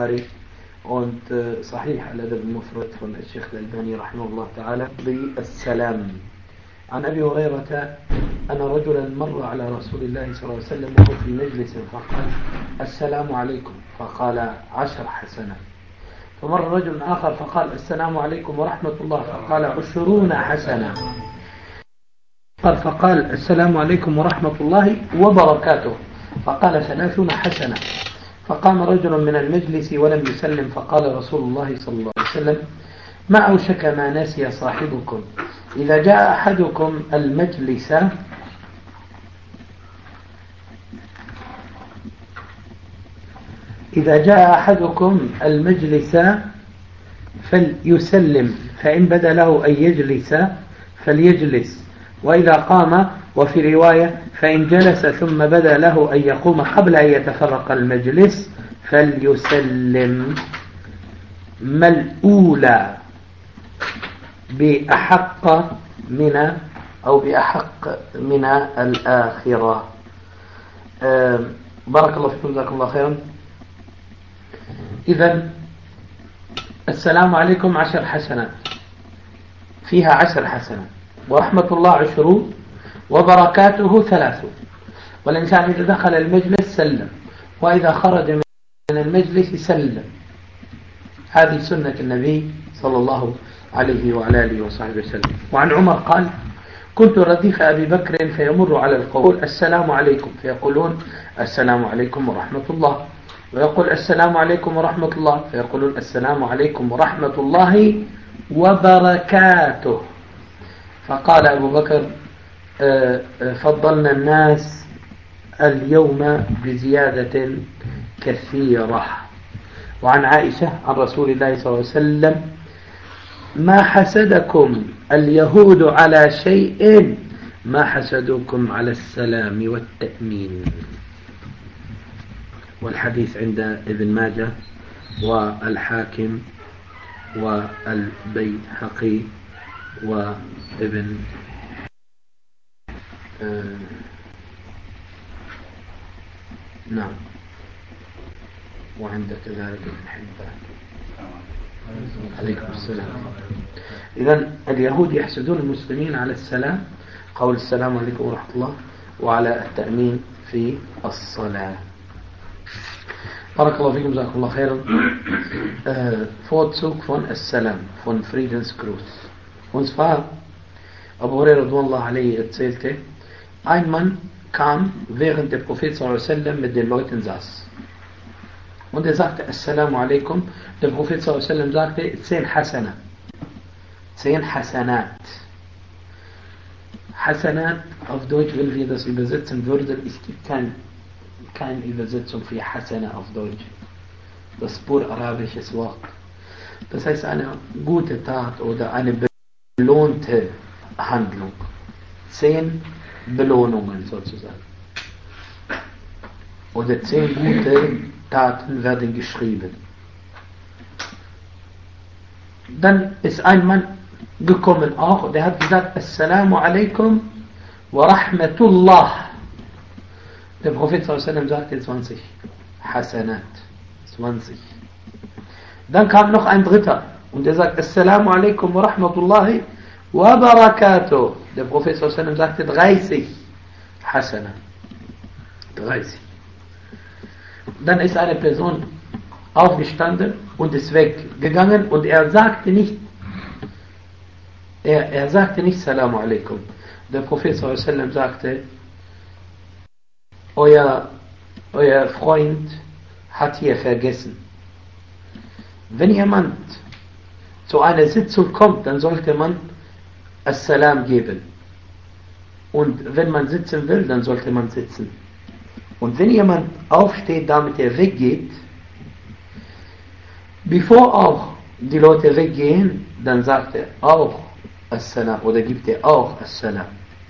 Bukhari und Sahih al-Adab al-Mufrad von Sheikh al-Albani rahimahullah ta'ala بالسلام. عن أبي هريرة أن رجلا مر على رسول الله صلى الله عليه وسلم وهو في مجلس فقال السلام عليكم فقال 10 حسنات. فمر رجل آخر فقال السلام عليكم ورحمة الله فقال 20 حسنة. فقال السلام عليكم ورحمة الله وبركاته فقال 30 حسنة. فقام رجل من المجلس ولم يسلم فقال رسول الله صلى الله عليه وسلم ما أوشك ما نسي صاحبكم إذا جاء أحدكم المجلس فليسلم فإن بدا له أن يجلس فليجلس وإذا قام وفي رواية فإن جلس ثم بدا له أن يقوم قبل أن يتفرق المجلس فليسلم. ما الأولى بأحق من الآخرة. بارك الله فيكم جزاكم الله خيرا. إذن السلام عليكم 10 حسنات فيها 10 حسنات ورحمة الله 20 وبركاته 3. والإنسان إذا دخل المجلس سلم وإذا خرج من المجلس سلم. هذه سنة النبي صلى الله عليه وعلى آله وصحبه وسلم. وعن عمر قال كنت رديف أبي بكر فيمر على القول السلام عليكم فيقولون السلام عليكم ورحمة الله ويقول السلام عليكم ورحمة الله فيقولون السلام عليكم ورحمة الله وبركاته. فقال أبو بكر فضلنا الناس اليوم بزيادة كثيرة. وعن عائشة عن رسول الله صلى الله عليه وسلم ما حسدكم اليهود على شيء ما حسدوكم على السلام والتأمين. والحديث عند ابن ماجه والحاكم والبيهقي وابن نعم وعند كذلك ابن حبان. عليكم السلام. إذن اليهود يحسدون المسلمين على السلام قول السلام عليكم ورحمة الله وعلى التأمين في الصلاة. بارك الله فيكم جزاكم الله خيرا. Vorzug von السلام von Friedensgruß. Und zwar Abu Hurairah radhiyallahu anhu erzählte, ein Mann kam, während der Prophet sallallahu alaihi wasallam mit den Leuten saß. Und er sagte Assalamu alaikum. Der Prophet sallallahu alaihi wasallam sagte 10 Hasana. 10 Hasanat. Hasanat auf Deutsch, wenn wir das übersetzen würden, es gibt keine Übersetzung für Hasana auf Deutsch. Das ist pur arabisches Wort. Das heißt eine gute Tat oder eine belohnte Handlung. 10 Belohnungen sozusagen. Oder 10 gute Taten werden geschrieben. Dann ist ein Mann gekommen auch und er hat gesagt Assalamu alaikum wa rahmatullah. Der Prophet sallallahu alaihi wasallam sagte 20 Hasanat. 20. Dann kam noch ein dritter und er sagt Assalamu alaikum wa rahmatullahi wa barakatuh. Der Prophet sallallahu alaihi wasallam sagte 30 Hasanat. 30. Dann ist eine Person aufgestanden und ist weggegangen und er sagte nicht Salamu alaikum. Der Prophet sallallahu alaihi wasallam sagte euer Freund hat hier vergessen. Wenn jemand zu einer Sitzung kommt, dann sollte man Assalam geben. Und wenn man sitzen will, dann sollte man sitzen. Und wenn jemand aufsteht, damit er weggeht, bevor auch die Leute weggehen, dann sagt er auch Assalam oder gibt er auch Assalam.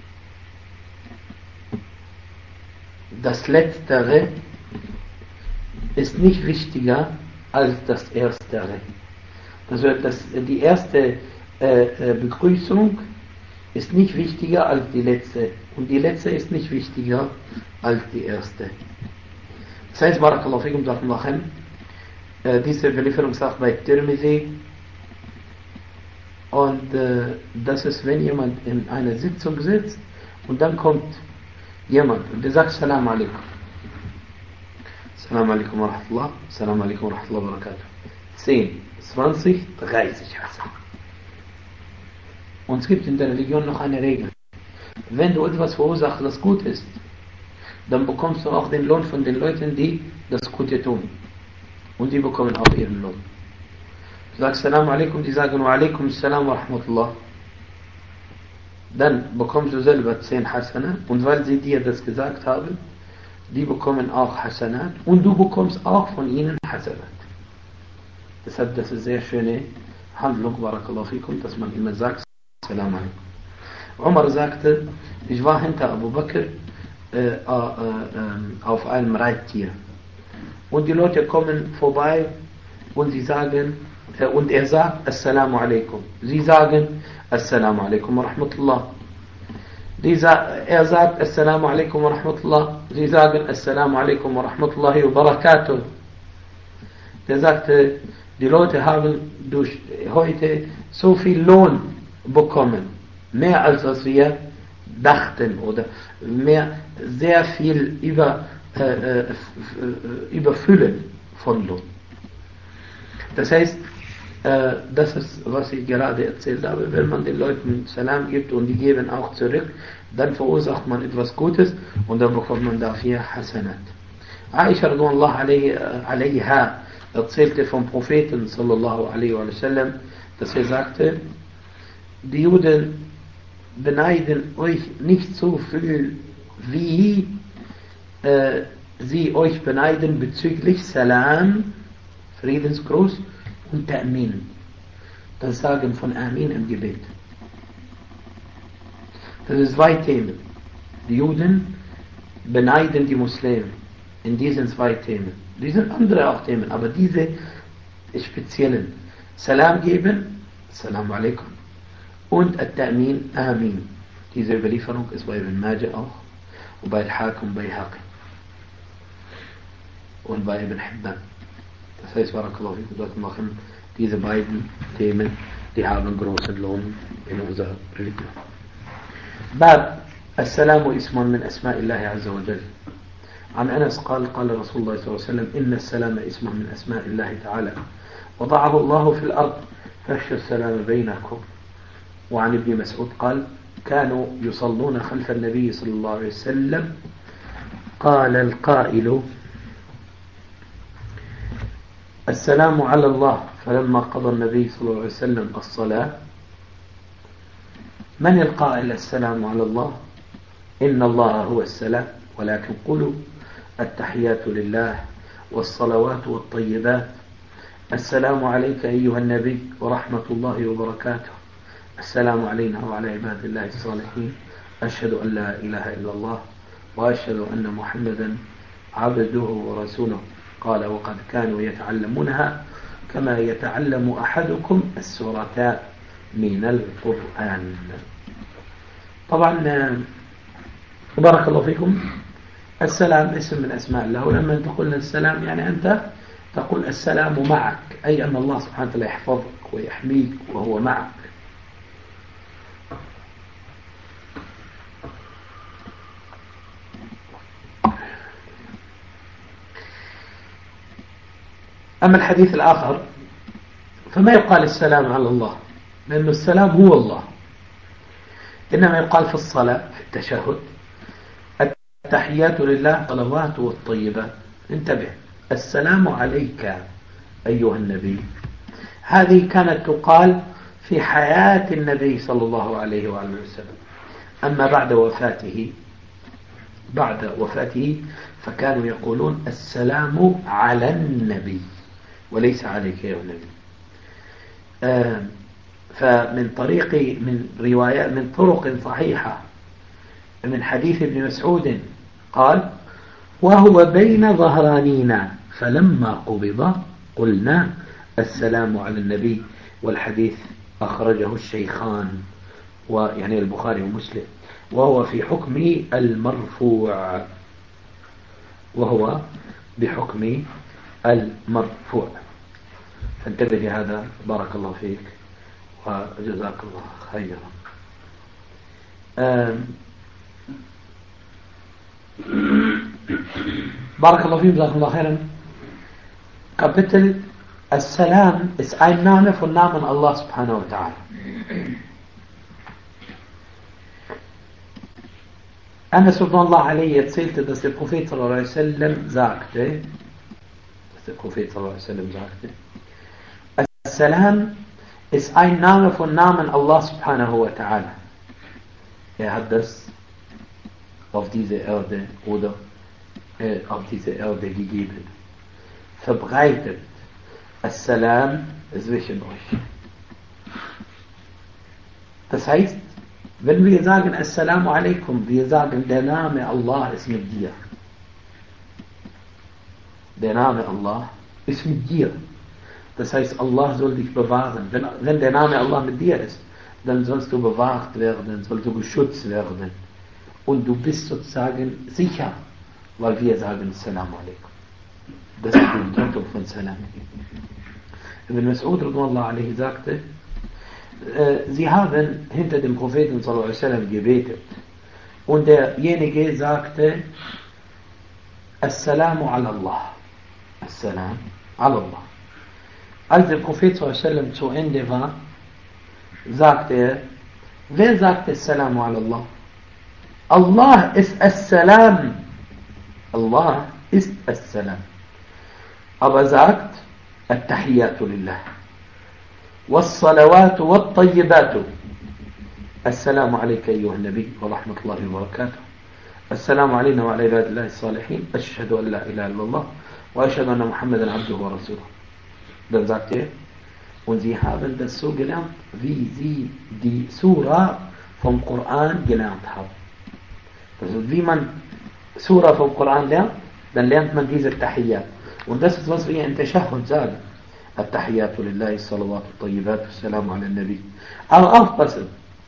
Das Letztere ist nicht wichtiger als das Erstere. Also die erste Begrüßung ist nicht wichtiger als die letzte und die letzte ist nicht wichtiger als die erste. Das heißt, Barakallahu fikum, Diese Überlieferung sagt bei Tirmidhi, und das ist, wenn jemand in einer Sitzung sitzt und dann kommt jemand und der sagt Salam alaikum. Salam alaikum wa rahmatullah, Salam alaikum wa rahmatullah wa barakatuh. 10, 20, 30 Hassan. Und es gibt in der Religion noch eine Regel. Wenn du etwas verursachst, das gut ist, dann bekommst du auch den Lohn von den Leuten, die das Gute tun. Und die bekommen auch ihren Lohn. Du sagst Salam alaikum, die sagen wa alaikum salam wa rahmatullah. Dann bekommst du selber 10 Hasanat. Und weil sie dir das gesagt haben, die bekommen auch Hasanat. Und du bekommst auch von ihnen Hasanat. Deshalb, das ist sehr schöne Handlung, barakallahu fikum, dass man immer sagt Salam alaikum. Umar sagte, ich war hinter Abu Bakr auf einem Reittier. Und die Leute kommen vorbei und sie sagen, und er sagt Assalamu alaikum. Sie sagen Assalamu alaikum wa rahmatullah. Er sagt Assalamu alaikum wa rahmatullah. Sie sagen Assalamu alaikum wa rahmatullahi wa barakatuh. Der sagte, die Leute haben durch heute so viel Lohn bekommen. Mehr als was wir dachten oder mehr, sehr viel überfüllen von Lohn. Das heißt, das ist, was ich gerade erzählt habe, wenn man den Leuten Salam gibt und die geben auch zurück, dann verursacht man etwas Gutes und dann bekommt man dafür Hasanat. Aisha radhiyallahu anha erzählte vom Propheten sallallahu alaihi wa sallam, dass er sagte, die Juden beneiden euch nicht so viel, wie sie euch beneiden bezüglich Salam, Friedensgruß und Ta'min, das Sagen von Amin im Gebet. Das ist 2 Themen. Die Juden beneiden die Muslime in diesen 2 Themen. Die sind andere auch Themen, aber diese speziellen. Salam geben, Salam alaikum, und At-Ta'min, Amin. Diese Überlieferung ist bei Ibn Majah auch, und bei Al-Hakim, bei Haqi und bei Ibn Hibban. Das heißt, barakallahu fikum, dort machen diese beiden Themen, die haben großen Lohn in unserer Religion. باب السلام اسم من أسماء الله عز وجل. عن أنس قال قال رسول الله صلى الله عليه وسلم إن السلام اسم من أسماء الله تعالى وضعه الله في الأرض فافشوا السلام بينكم. وعن ابن مسعود قال كانوا يصلون خلف النبي صلى الله عليه وسلم قال القائل السلام على الله فلما قضى النبي صلى الله عليه وسلم الصلاة من القائل السلام على الله إن الله هو السلام ولكن قولوا التحيات لله والصلوات والطيبات السلام عليك أيها النبي ورحمة الله وبركاته السلام علينا وعلى عباد الله الصالحين أشهد أن لا إله إلا الله وأشهد أن محمدا عبده ورسوله قال وقد كانوا يتعلمونها كما يتعلم أحدكم السورة من القرآن. طبعا بارك الله فيكم، السلام اسم من أسماء الله، ولما تقول السلام يعني أنت تقول السلام معك، أي أن الله سبحانه وتعالى يحفظك ويحميك وهو معك. أما الحديث الآخر فما يقال السلام على الله، لأن السلام هو الله، إنما يقال في الصلاة في التشهد التحيات لله صلوات والطيبات. انتبه، السلام عليك أيها النبي هذه كانت تقال في حياة النبي صلى الله عليه وآله وسلم، أما بعد وفاته فكانوا يقولون السلام على النبي وليس عليك يا النبي. من طرق صحيحة من حديث ابن مسعود قال وهو بين ظهرانينا فلما قبض قلنا السلام على النبي، والحديث أخرجه الشيخان ويعني البخاري ومسلم، وهو في حكم المرفوع. انتبه لهذا. بارك الله فيك وجزاك الله خيرا. بارك الله فيك جزاكم الله خيرا. Kapitel As-Salam ist ein Name von Namen Allah subhanahu wa ta'ala. Anas ibn Allah alayhi erzählte, dass der Prophet sallallahu alaihi wasallam sagte, As-Salam ist ein Name von Namen Allah subhanahu wa ta'ala. Hat das auf diese Erde oder auf diese Erde gegeben. Verbreitet As-Salam zwischen euch. Das heißt, wenn wir sagen Assalamu alaikum, wir sagen, der Name Allah ist mit dir. Der Name Allah ist mit dir. Das heißt, Allah soll dich bewahren. Wenn der Name Allah mit dir ist, dann sollst du bewahrt werden, sollst du geschützt werden. Und du bist sozusagen sicher, weil wir sagen Assalamu alaikum. Das ist die Bedeutung von Salam. Ibn Mas'ud radhiyallahu anhu sagte, sie haben hinter dem Propheten sallallahu alaihi wasallam gebetet. Und derjenige sagte, Assalamu ala Allah. Assalam ala Allah. Als der Prophet sallallahu alaihi wasallam zu Ende war, sagte er, wer sagt Assalamu ala Allah? Allah ist Assalam. Allah ist Assalam. Aber sagt, At-Tahiyyatu lillah. والصلوات والطيبات السلام عليك أيها النبي ورحمة الله وبركاته السلام علينا وعلى عباد الله الصالحين أشهد أن لا إله إلا الله وأشهد أن محمدا عبده ورسوله. Dann sagt er, und sie haben das so gelernt, wie sie die Surah vom Koran gelernt haben. Also wie man Surah vom Koran lernt, dann lernt man diese Tahiyyat. Und das ist, was wir in Tashahhud sagen. التحيات لله الصلوات الطيبات والسلام على النبي. Aber aufpassen.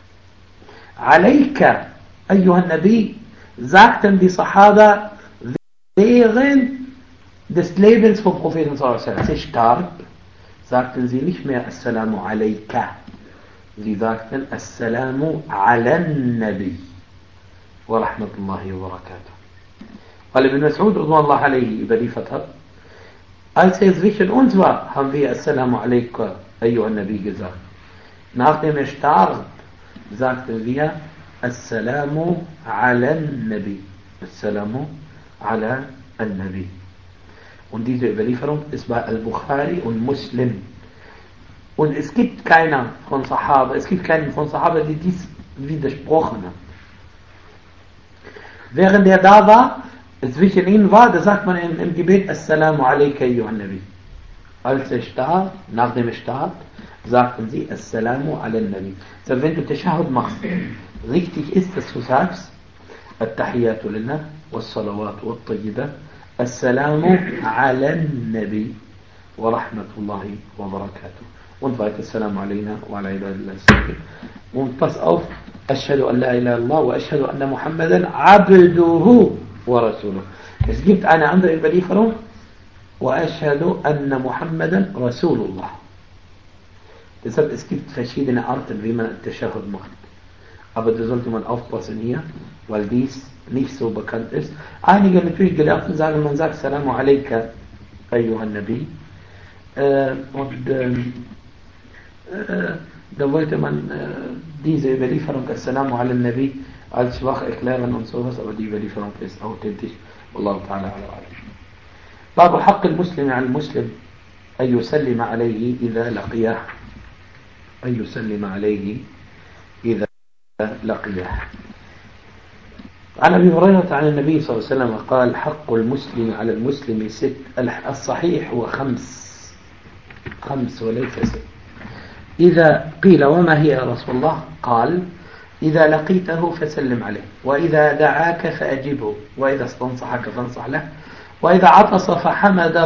عليك أيها النبي sagten die Sahaba während des Lebens vom Propheten sallallahu alaihi wasallam. Sie starb, sagten sie nicht mehr Assalamu alayka. Sie sagten Assalamu ala Nabi wa rahmatullahi wa barakatuh. Weil Ibn Mas'ud radhiyallahu anhu überliefert hat, als er zwischen uns war, haben wir Assalamu alaikum, Ayyuhan Nabi gesagt. Nachdem er starb, sagten wir Assalamu ala Nabi. Assalamu ala Nabi. Und diese Überlieferung ist bei Al-Bukhari und Muslim. Und es gibt keinen von Sahaba, die dies widersprochen hat. Während er da war, zwischen ihnen war, da sagt man im Gebet Assalamu alayka ayyuhan Nabi. Als er starb, nachdem er starb, sagten sie Assalamu ala Nabi. So, wenn du Tashahhud machst, richtig ist, dass du sagst At-Tahiyyatu lillah was-salawat wat-tayyibat Assalamu ala Nabi wa rahmatullahi wa barakatuh. Und weiter Assalamu alayna wa ala ibadillah as-salihin. Und pass auf, Ashhadu an la ilaha illallah wa ashhadu anna Muhammadan abduhu ورسوله. Es gibt eine andere Überlieferung, وأشهد أن محمدا رسول الله. Deshalb, es gibt verschiedene Arten, wie man Tashahhud macht. Aber da sollte man aufpassen hier, weil dies nicht so bekannt ist. Einige natürlich Gelehrten sagen, man sagt Salamu alayka, Ayyuhan Nabi. Da wollte man diese Überlieferung, Assalamu ala Nabi, als schwach erklären und sowas, aber die Überlieferung ist authentisch. Wallahu ta'ala ala alim. باب حق المسلم على المسلم أن يسلم عليه إذا لقيه. أن يسلم عليه إذا لقيه. عن أبي هريرة عن النبي صلى الله عليه وسلم قال حق المسلم على المسلم ست. الصحيح هو خمس وليس ست. إذا قيل وما هي يا رسول الله؟ قال إذا لقيته فسلم عليه، وإذا دعاك فأجبه، وإذا استنصحك فانصح له، وإذا عطس فحمد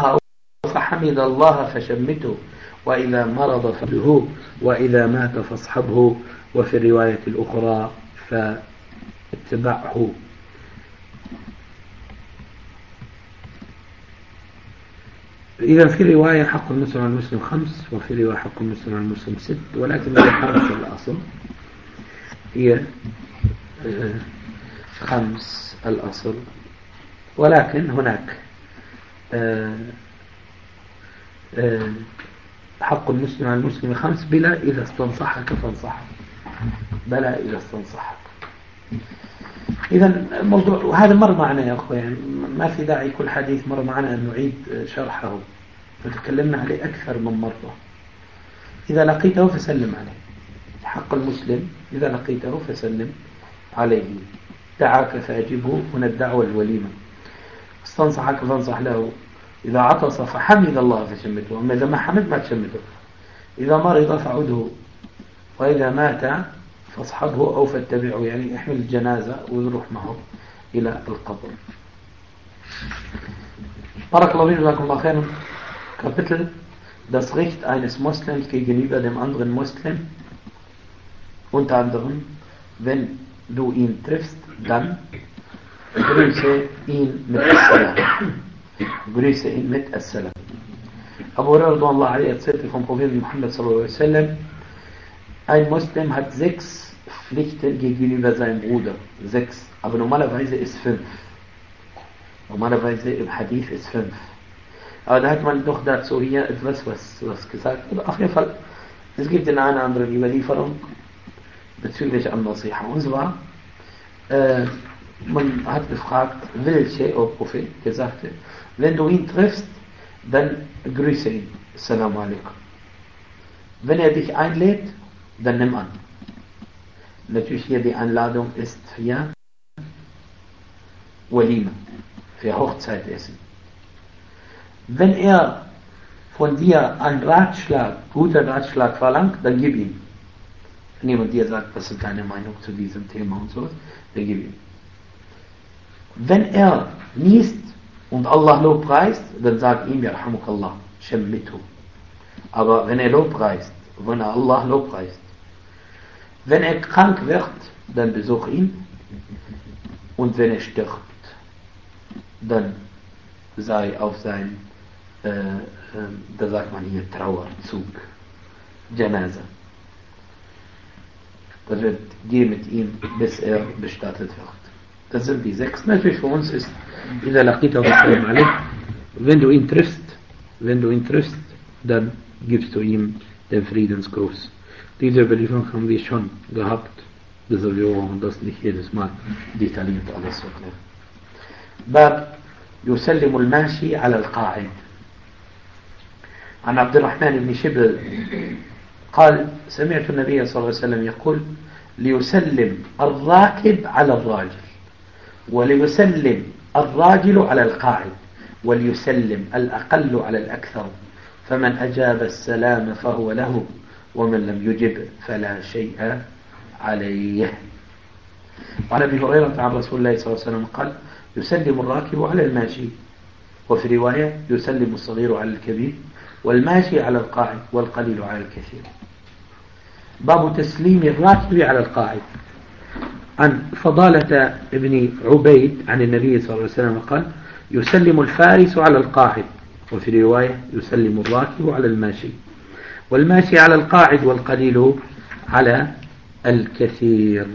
الله فشمته، وإذا مرض فده، وإذا مات فاصحبه، وفي الرواية الأخرى فاتبعه. إذا في رواية حق المسلم على المسلم 5، وفي رواية حق المسلم على المسلم 6، ولكن هي 5 الأصل، هي 5 الأصل، ولكن هناك حق المسلم على المسلم 5 بلا إذا استنصحك فانصحك، بلا إذا استنصحك. إذا الموضوع وهذا مر معنا يا أخوة، يعني ما في داعي كل حديث مر معنا أن نعيد شرحه، فتكلمنا عليه أكثر من مرة. إذا لقيته فسلم عليه، حق المسلم إذا لقيته فسلم عليه، دعاك فأجبه، هنا الدعوة الوليمة، استنصحك فانصح له، إذا عطس فحمد الله فشمته، أما إذا ما حمد ما تشمته، إذا مرض فعده، وإذا مات فاصحبه أو فاتبعه، يعني احمل الجنازة ويروح معه إلى القبر. بارك الله فيكم، جزاكم الله خيرا. Kapitel das Recht eines Moslems gegenüber dem anderen Moslem, unter anderem, wenn du ihn triffst, dann grüße ihn mit Assalam. Grüße ihn mit Assalam. Abu Hurairah Allah alayhi erzählte vom Propheten Muhammad sallallahu alaihi wasallam, ein Muslim hat 6 Pflichten gegenüber seinem Bruder. 6, aber normalerweise ist 5. Normalerweise im Hadith ist 5. Aber da hat man doch dazu hier etwas was gesagt. Aber auf jeden Fall, es gibt eine andere Überlieferung bezüglich An-Nasiha. Und zwar, man hat gefragt, welche, o Prophet, gesagt, wenn du ihn triffst, dann grüße ihn. Assalamu alaikum. Wenn er dich einlädt, dann nimm an. Natürlich hier die Einladung ist für Walima, für Hochzeitessen. Wenn er von dir einen Ratschlag, guter Ratschlag verlangt, dann gib ihm. Wenn jemand dir sagt, was ist deine Meinung zu diesem Thema und so, dann gib ihm. Wenn er niest und Allah lobpreist, dann sag ihm, Yarhamukallah, Shammitu. Aber wenn er lobpreist, wenn er Allah lobpreist, wenn er krank wird, dann besuch ihn, und wenn er stirbt, dann sei auf sein, da sagt man hier Trauerzug, Janaza. Das wird gehen mit ihm, bis er bestattet wird. Das sind die 6. Natürlich für uns ist, إذا لقيته فسلم عليه, wenn du ihn triffst, dann gibst du ihm den Friedensgruß. Diese Überlieferung haben wir schon gehabt, deshalb wir brauchen das nicht jedes Mal detailliert alles erklären. باب يسلم الماشي على القاعد. عن عبد الرحمن بن شبل قال سمعت النبي صلى الله عليه وسلم يقول ليسلم الراكب على الراجل، وليسلم الراجل على القاعد، وليسلم الأقل على الأكثر، فمن أجاب السلام فهو له، ومن لم يجب فلا شيء عليه. وعن أبي هريرة عن رسول الله صلى الله عليه وسلم قال يسلم الراكب على الماشي، وفي رواية يسلم الصغير على الكبير، والماشي على القاعد، والقليل على الكثير. باب تسليم الراكب على القاعد. عن فضالة ابن عبيد عن النبي صلى الله عليه وسلم قال يسلم الفارس على القاعد، وفي رواية يسلم الراكب على الماشي، والماشي على القاعد، والقليل على الكثير.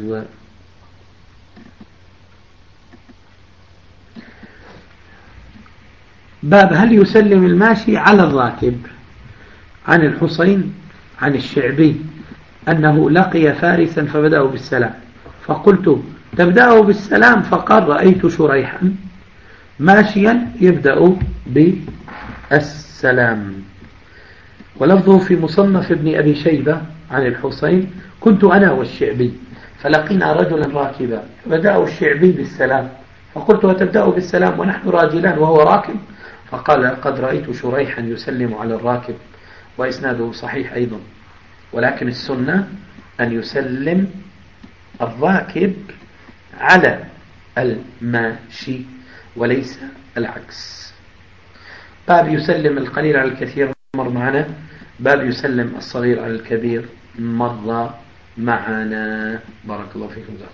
باب هل يسلم الماشي على الراكب. عن الحسين عن الشعبي أنه لقي فارسا فبدأه بالسلام، فقلت تبدأه بالسلام؟ فقال رأيت شريحا ماشيا يبدأ بالسلام. ولفظه في مصنف ابن أبي شيبة عن الحسين كنت أنا والشعبي فلقينا رجلا راكبا فبدأه الشعبي بالسلام، فقلت وتبدأه بالسلام ونحن راجلان وهو راكب؟ فقال قد رأيت شريحا يسلم على الراكب، وإسناده صحيح أيضا، ولكن السنة أن يسلم الراكب على الماشي وليس العكس. باب يسلم القليل على الكثير مر معنا، باب يسلم الصغير على الكبير مر معنا. بارك الله فيكم، جزاكم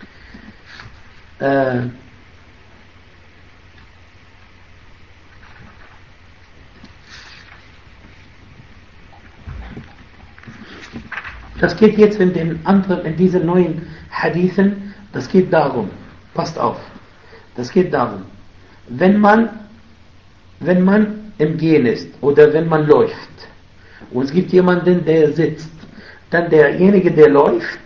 الله. Das geht jetzt in diesen neuen Hadithen, das geht darum, passt auf, das geht darum, wenn man im Gehen ist oder wenn man läuft und es gibt jemanden, der sitzt, dann derjenige, der läuft,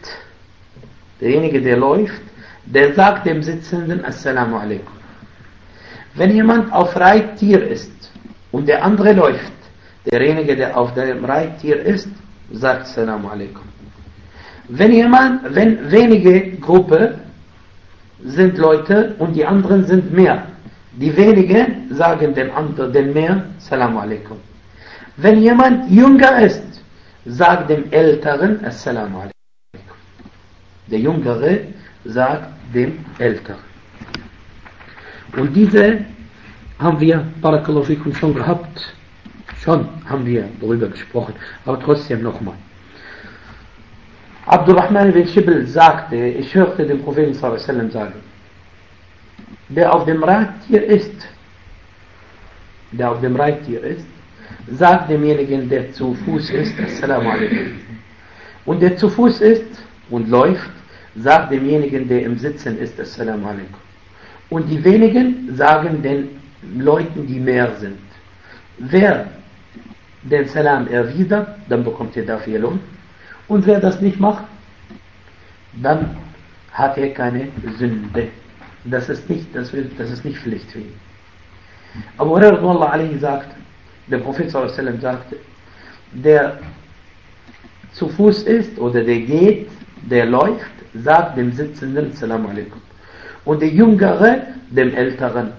der sagt dem Sitzenden Assalamu alaikum. Wenn jemand auf Reittier ist und der andere läuft, derjenige, der auf dem Reittier ist, sagt Assalamu alaikum. Wenn wenige Gruppe sind Leute und die anderen sind mehr, die wenigen sagen den mehr Assalamu alaikum. Wenn jemand jünger ist, sagt dem Älteren Assalamu alaikum. Der Jüngere sagt dem Älteren. Und diese haben wir, Barakallahu fikum, schon gehabt. Schon haben wir darüber gesprochen. Aber trotzdem nochmal. Abdurrahman ibn Shibl sagte, ich hörte den Propheten sallallahu alaihi wasallam sagen, der auf dem Reittier ist, sagt demjenigen, der zu Fuß ist, Assalamu alaikum. Und der zu Fuß ist und läuft, sagt demjenigen, der im Sitzen ist, Assalamu alaikum. Und die wenigen sagen den Leuten, die mehr sind. Wer den Salam erwidert, dann bekommt er dafür Lohn. Und wer das nicht macht, dann hat er keine Sünde. Das ist nicht Pflicht für ihn. Abu Hurairah sagt, der Prophet sallallahu alaihi wasallam sagte, der zu Fuß ist oder der geht, der läuft, sagt dem Sitzenden Assalamu alaikum. Und der Jüngere dem Älteren.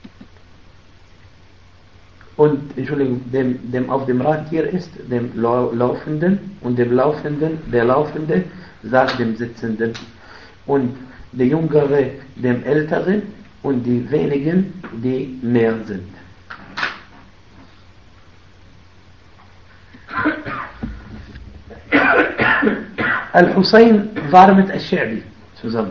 Und, Entschuldigung, dem auf dem Reittier ist, dem Laufenden, und der Laufende sagt dem Sitzenden. Und der Jüngere dem Älteren und die wenigen, die mehr sind. Al-Hussein war mit Al-Sha'bi zusammen.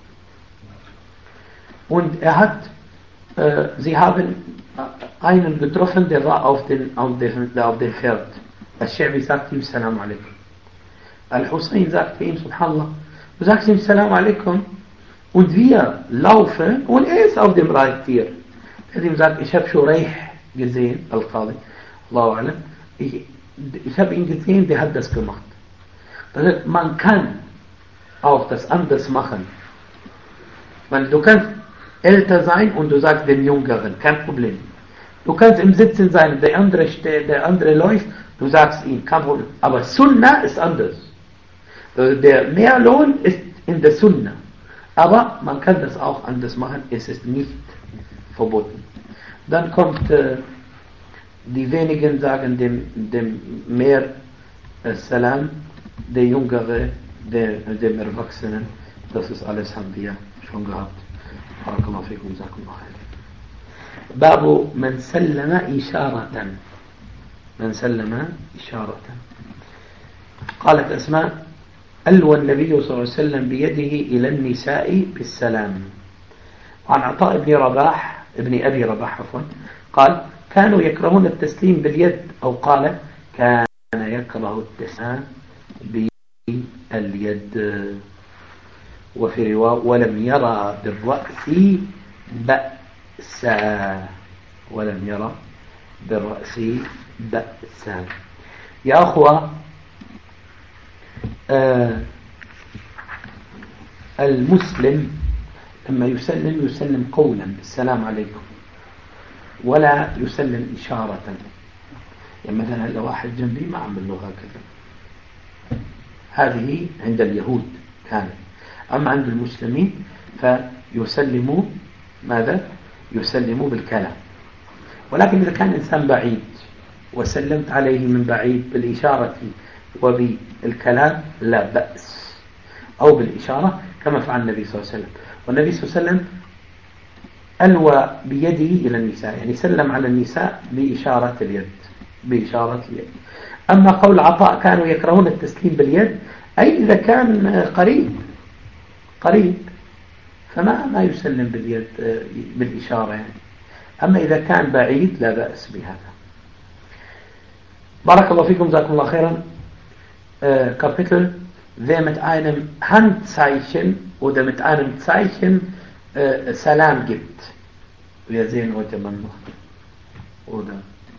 Und sie haben einen getroffen, der war auf dem Pferd. Al-Sha'bi sagte ihm Salam alaikum. Al-Hussein sagte ihm, Subhanallah, du sagst ihm Salam alaikum und wir laufen und er ist auf dem Reittier. Er hat ihm gesagt, ich habe Shuraih gesehen, Al-Qadi, Allahu alam, ich habe ihn gesehen, der hat das gemacht. Das heißt, man kann auch das anders machen. Du kannst älter sein und du sagst dem Jüngeren, kein Problem. Du kannst im Sitzen sein, der andere steht, der andere läuft, du sagst ihm, kein Problem. Aber Sunnah ist anders. Der Mehrlohn ist in der Sunnah. Aber man kann das auch anders machen, es ist nicht verboten. Dann kommt, die wenigen sagen dem mehr Salam, der Jüngere, dem Erwachsenen. Das ist alles, haben wir schon gehabt. Barakallahu fikum, jazakumullah khair. Babu man sallama isharatan. من سلم إشارة. قالت أسماء ألوى النبي صلى الله عليه وسلم بيده إلى النساء بالسلام. عن عطاء بن رباح ابن أبي رباح عفوا قال كانوا يكرهون التسليم باليد أو قال كان يكره التسليم باليد. وفي رواية ولم يرى بالرأس بأسا. ولم يرى بالرأس بأسا. يا أخوة المسلم لما يسلم قولا السلام عليكم ولا يسلم إشارة. يعني مثلا لو واحد جنبي ما أعمل له هكذا. هذه عند اليهود كانت. أما عند المسلمين فيسلموا ماذا؟ يسلموا بالكلام. ولكن إذا كان إنسان بعيد وسلمت عليه من بعيد بالإشارة وبالكلام لا بأس. أو بالإشارة كما فعل النبي صلى الله عليه وسلم. والنبي صلى الله عليه وسلم ألوى بيده إلى النساء، يعني سلم على النساء بإشارة اليد. بإشارة اليد. أما قول عطاء كانوا يكرهون التسليم باليد أي إذا كان قريب فما يسلم باليد بالإشارة يعني. أما إذا كان بعيد لا بأس بهذا. بارك الله فيكم، جزاكم الله خيرا. Kapitel, wer mit einem Handzeichen oder mit einem Zeichen Salam gibt. Wir sehen heute mal noch. Oder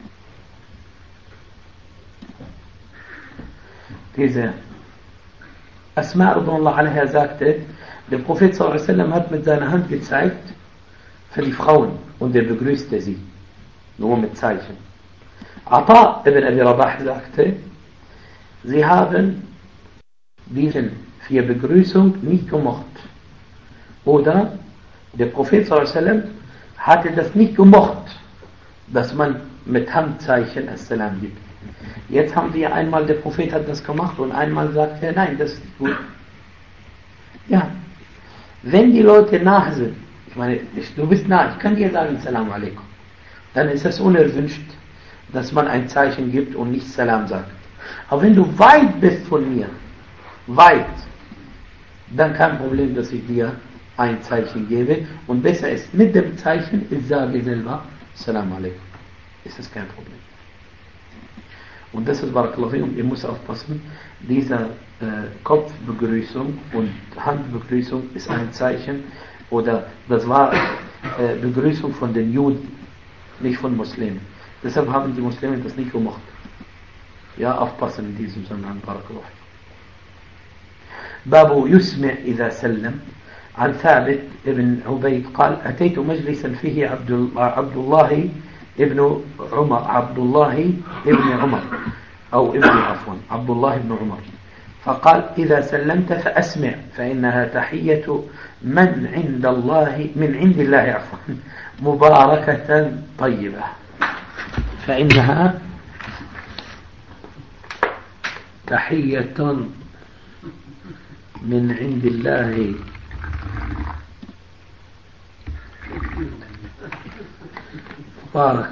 diese Asma radhiyallahu anha sagte, der Prophet sallallahu alaihi wasallam hat mit seiner Hand gezeigt für die Frauen und er begrüßte sie. Nur mit Zeichen. Ata ibn Abi Rabah sagte, sie haben diesen für Begrüßung nicht gemocht. Oder der Prophet sallallahu alaihi wasallam hatte das nicht gemocht, dass man mit Handzeichen As-Salam gibt. Jetzt haben wir einmal, der Prophet hat das gemacht und einmal sagt er, nein, das ist nicht gut. Ja, wenn die Leute nah sind, ich meine, du bist nah, ich kann dir sagen, Salam alaikum, dann ist es unerwünscht, dass man ein Zeichen gibt und nicht Salam sagt. Aber wenn du weit bist von mir, weit, dann kein Problem, dass ich dir ein Zeichen gebe und besser ist mit dem Zeichen, ich sage selber Salam alaikum. Ist das kein Problem. Und das ist Barakallahu, ihr müsst aufpassen, diese Kopfbegrüßung und Handbegrüßung ist ein Zeichen, oder das war Begrüßung von den Juden, nicht von Muslimen. Deshalb haben die Muslime das nicht gemocht. Ja, aufpassen in diesem Zusammenhang, Barakallahu. باب يسمع إذا سلم. عن ثابت بن عبيد قال أتيت مجلسا فيه عبد الله ابن عمر أو ابن عفوا عبد الله بن عمر فقال إذا سلمت فأسمع فإنها تحية من عند الله عفوا مباركة طيبة فإنها تحية من عند الله مبارك.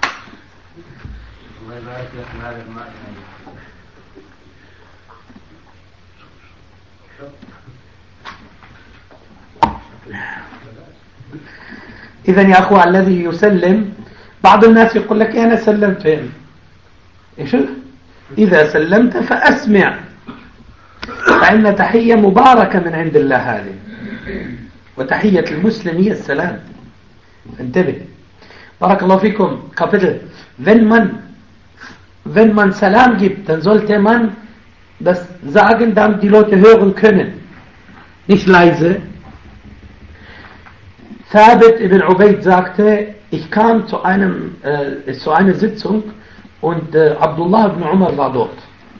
إذا يا أخوة الذي يسلم بعض الناس يقول لك أنا سلمت يعني إيش إذا سلمت فأسمع فإن تحية مباركة من عند الله هذه وتحية المسلم هي السلام. انتبه Barakallahu fikum, Kapitel. Wenn man Salam gibt, dann sollte man das sagen, damit die Leute hören können. Nicht leise. Thabit ibn Ubayd sagte, ich kam zu einer Sitzung und Abdullah ibn Umar war dort.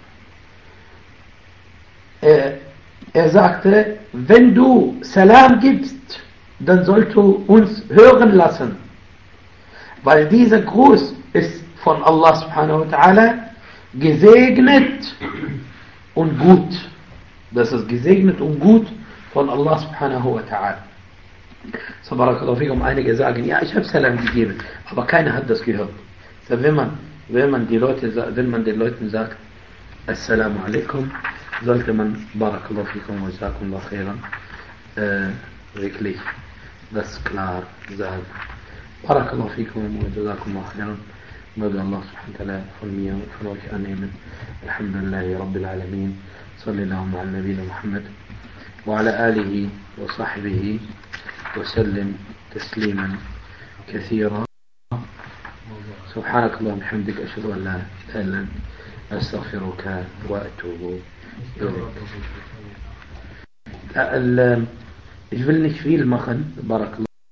Er sagte, wenn du Salam gibst, dann sollst du uns hören lassen. Weil dieser Gruß ist von Allah subhanahu wa ta'ala gesegnet und gut. Das ist gesegnet und gut von Allah subhanahu wa ta'ala. So, barakallahu fikum, einige sagen, ja, ich habe Salam gegeben, aber keiner hat das gehört. So, wenn man den Leuten sagt, Assalamu alaikum, sollte man, barakallahu fikum wa jazakumullahu khairan, wirklich das klar sagen. Barakallahu fikum wa jazakumullahu khairan. Möge Allah subhanahu wa ta'ala von mir und von euch annehmen. Alhamdulillahi Rabbil Alamin. Sallallahu ala Nabina Muhammad wa ala alihi wa sahbihi wa sallim tasliman kathira. سبحانك اللهم وبحمدك أشهد أن لا إله إلا أنت أستغفرك وأتوب إليك. Ich will nicht viel machen, Barakallahu.